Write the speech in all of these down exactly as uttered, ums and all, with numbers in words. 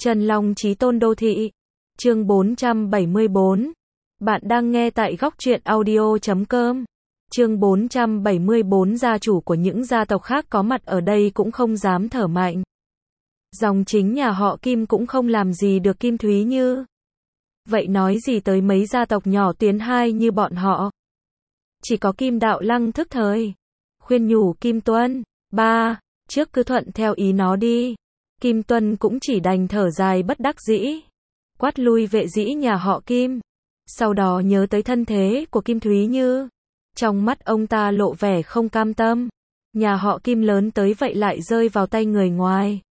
Trần Long Chí Tôn Đô Thị. Chương bốn trăm bảy mươi bốn. Bạn đang nghe tại góc truyện audio chấm com. Chương bốn trăm bảy mươi bốn. Gia chủ của những gia tộc khác có mặt ở đây cũng không dám thở mạnh. Dòng chính nhà họ Kim cũng không làm gì được Kim Thúy Như. Vậy nói gì tới mấy gia tộc nhỏ tiến hai như bọn họ. Chỉ có Kim Đạo Lăng thức thời khuyên nhủ Kim Tuân, ba, trước cứ thuận theo ý nó đi. Kim Tuân cũng chỉ đành thở dài bất đắc dĩ, quát lui vệ dĩ nhà họ Kim. Sau đó nhớ tới thân thế của Kim Thúy Như, trong mắt ông ta lộ vẻ không cam tâm. Nhà họ Kim lớn tới vậy lại rơi vào tay người ngoài.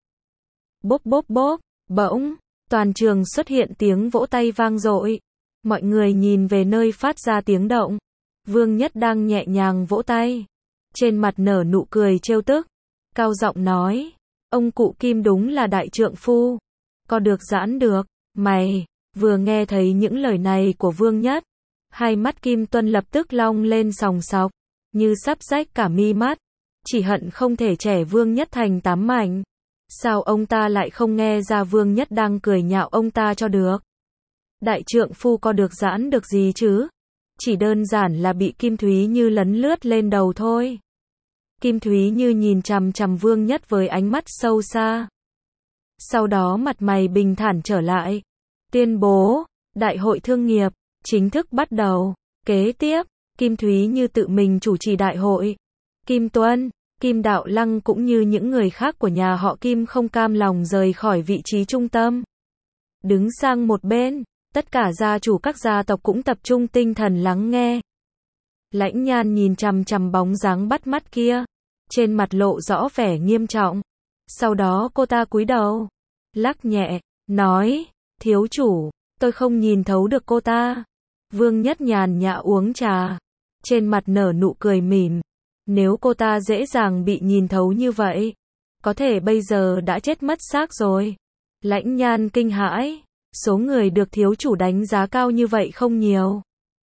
Bốp bốp bốp, bỗng, toàn trường xuất hiện tiếng vỗ tay vang dội. Mọi người nhìn về nơi phát ra tiếng động. Vương Nhất đang nhẹ nhàng vỗ tay, trên mặt nở nụ cười trêu tức, cao giọng nói, ông cụ Kim đúng là đại trượng phu, có được giãn được. Mày, vừa nghe thấy những lời này của Vương Nhất, hai mắt Kim Tuân lập tức long lên sòng sọc, như sắp rách cả mi mắt, chỉ hận không thể chẻ Vương Nhất thành tám mảnh. Sao ông ta lại không nghe ra Vương Nhất đang cười nhạo ông ta cho được? Đại trượng phu có được giãn được gì chứ? Chỉ đơn giản là bị Kim Thúy Như lấn lướt lên đầu thôi. Kim Thúy Như nhìn chằm chằm Vương Nhất với ánh mắt sâu xa. Sau đó mặt mày bình thản trở lại, tuyên bố, đại hội thương nghiệp, chính thức bắt đầu. Kế tiếp, Kim Thúy Như tự mình chủ trì đại hội. Kim Tuân, Kim Đạo Lăng cũng như những người khác của nhà họ Kim không cam lòng rời khỏi vị trí trung tâm. Đứng sang một bên, tất cả gia chủ các gia tộc cũng tập trung tinh thần lắng nghe. Lãnh Nhan nhìn chằm chằm bóng dáng bắt mắt kia, trên mặt lộ rõ vẻ nghiêm trọng. Sau đó cô ta cúi đầu, lắc nhẹ, nói, thiếu chủ, tôi không nhìn thấu được cô ta. Vương Nhất nhàn nhã uống trà, trên mặt nở nụ cười mỉm. Nếu cô ta dễ dàng bị nhìn thấu như vậy, có thể bây giờ đã chết mất xác rồi. Lãnh Nhan kinh hãi, số người được thiếu chủ đánh giá cao như vậy không nhiều.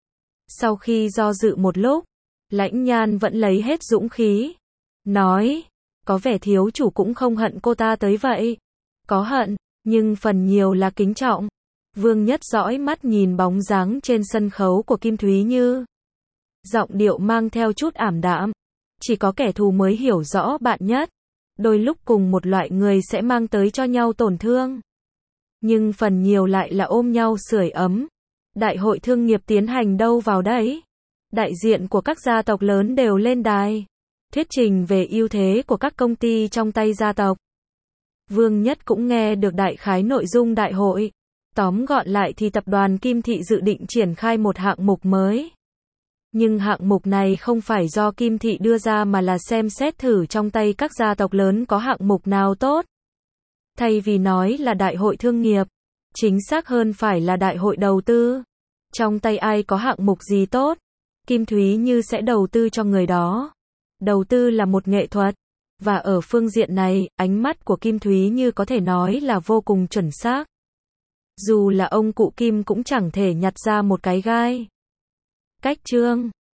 Sau khi do dự một lúc, Lãnh Nhan vẫn lấy hết dũng khí, nói, có vẻ thiếu chủ cũng không hận cô ta tới vậy. Có hận, nhưng phần nhiều là kính trọng. Vương Nhất dõi mắt nhìn bóng dáng trên sân khấu của Kim Thúy Như, giọng điệu mang theo chút ảm đạm. Chỉ có kẻ thù mới hiểu rõ bạn nhất. Đôi lúc cùng một loại người sẽ mang tới cho nhau tổn thương, nhưng phần nhiều lại là ôm nhau sưởi ấm. Đại hội thương nghiệp tiến hành đâu vào đấy. Đại diện của các gia tộc lớn đều lên đài, thuyết trình về ưu thế của các công ty trong tay gia tộc. Vương Nhất cũng nghe được đại khái nội dung đại hội. Tóm gọn lại thì tập đoàn Kim Thị dự định triển khai một hạng mục mới. Nhưng hạng mục này không phải do Kim Thị đưa ra mà là xem xét thử trong tay các gia tộc lớn có hạng mục nào tốt. Thay vì nói là đại hội thương nghiệp, chính xác hơn phải là đại hội đầu tư. Trong tay ai có hạng mục gì tốt, Kim Thúy Như sẽ đầu tư cho người đó. Đầu tư là một nghệ thuật, và ở phương diện này, ánh mắt của Kim Thúy Như có thể nói là vô cùng chuẩn xác. Dù là ông cụ Kim cũng chẳng thể nhặt ra một cái gai. Cách chương